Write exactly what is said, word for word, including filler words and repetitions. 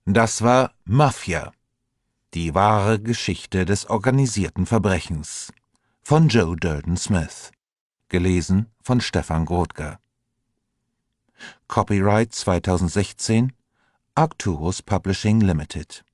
Das war Mafia, die wahre Geschichte des organisierten Verbrechens von Joe Durden Smith. Gelesen von Stefan Grothger. Copyright zweitausendsechzehn Arcturus Publishing Limited.